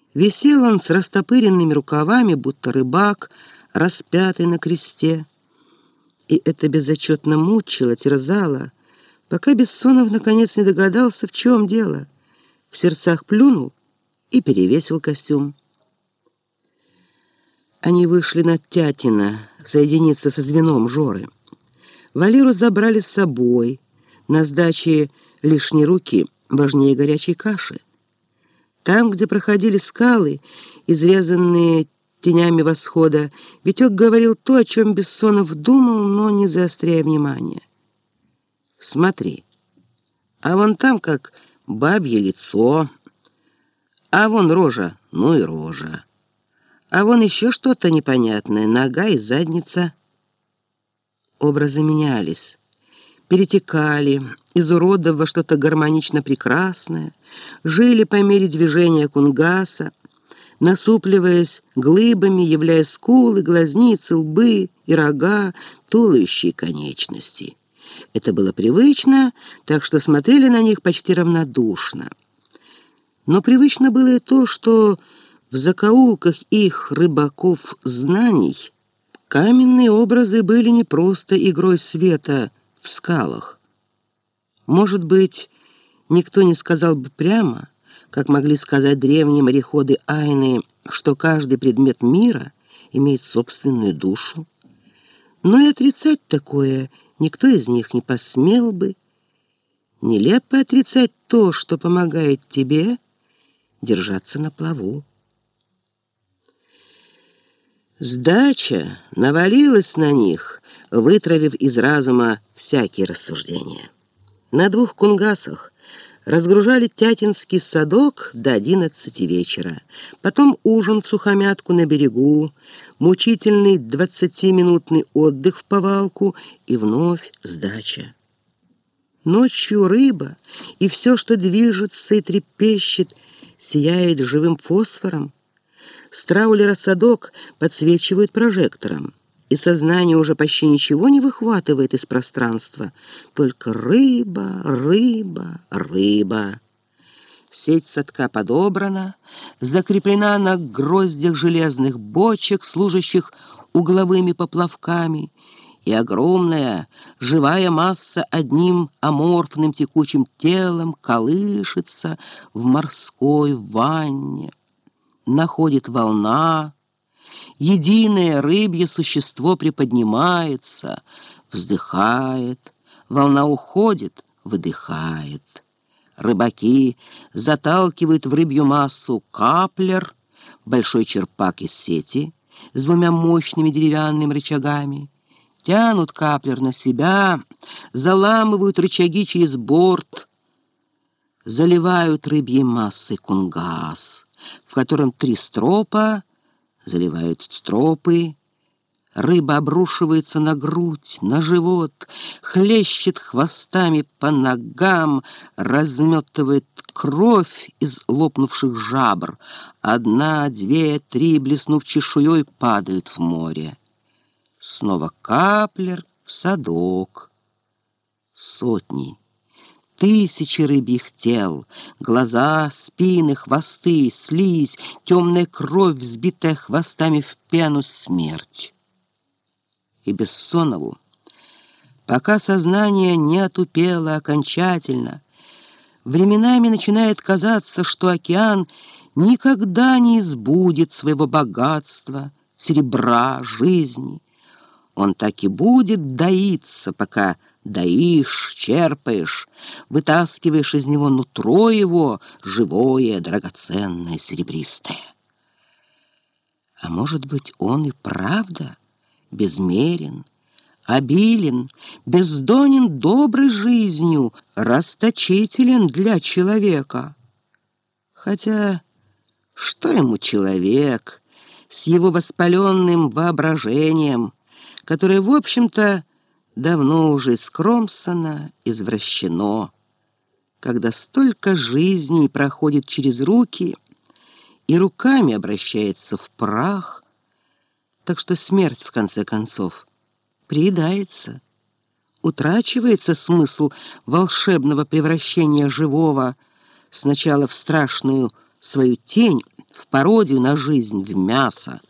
Висел он с растопыренными рукавами, будто рыбак, распятый на кресте. И это безотчетно мучило, терзало, пока Бессонов наконец не догадался, в чем дело. В сердцах плюнул и перевесил костюм. Они вышли на Тятино соединиться со звеном Жоры. Валеру забрали с собой. На сдаче лишней руки важнее горячей каши. Там, где проходили скалы, изрезанные тенями восхода, Витек говорил то, о чем Бессонов думал, но не заостряя внимания. «Смотри, а вон там как бабье лицо, а вон рожа, ну и рожа, а вон еще что-то непонятное, нога и задница». Образы менялись, перетекали из уродов во что-то гармонично прекрасное, жили по мере движения Кунгаса, насупливаясь глыбами, являя скулы, глазницы, лбы и рога, туловища и конечности. Это было привычно, так что смотрели на них почти равнодушно. Но привычно было и то, что в закоулках их рыбаков знаний каменные образы были не просто игрой света в скалах. Может быть, никто не сказал бы прямо, как могли сказать древние мореходы Айны, что каждый предмет мира имеет собственную душу. Но и отрицать такое никто из них не посмел бы. Нелепо отрицать то, что помогает тебе держаться на плаву. Сдача навалилась на них, вытравив из разума всякие рассуждения. На 2 кунгасах разгружали Тятинский садок до 11 вечера, потом ужин в сухомятку на берегу, мучительный 20-минутный отдых в повалку и вновь сдача. Ночью рыба и все, что движется и трепещет, сияет живым фосфором. Страулера садок подсвечивают прожектором, и сознание уже почти ничего не выхватывает из пространства, только рыба, рыба, рыба. Сеть садка подобрана, закреплена на гроздях железных бочек, служащих угловыми поплавками, и огромная живая масса одним аморфным текучим телом колышется в морской ванне. Находит волна, единое рыбье существо приподнимается, вздыхает, волна уходит, выдыхает. Рыбаки заталкивают в рыбью массу каплер, большой черпак из сети с 2 мощными деревянными рычагами, тянут каплер на себя, заламывают рычаги через борт, заливают рыбьей массой кунгас, в котором 3 стропа, заливают стропы. Рыба обрушивается на грудь, на живот, хлещет хвостами по ногам, разметывает кровь из лопнувших жабр. 1, 2, 3, блеснув чешуей, падают в море. Снова каплер в садок. Сотни, тысячи рыбьих тел, глаза, спины, хвосты, слизь, темная кровь, взбитая хвостами в пену, смерть. И Бессонову, пока сознание не отупело окончательно, временами начинает казаться, что океан никогда не избудет своего богатства, серебра, жизни. Он так и будет доиться, пока доишь, черпаешь, вытаскиваешь из него нутро его, живое, драгоценное, серебристое. А может быть, он и правда безмерен, обилен, бездонен доброй жизнью, расточителен для человека. Хотя что ему человек с его воспаленным воображением, которое, в общем-то, давно уже скромсано, извращено, когда столько жизней проходит через руки и руками обращается в прах, так что смерть, в конце концов, приедается, утрачивается смысл волшебного превращения живого сначала в страшную свою тень в пародию на жизнь, в мясо.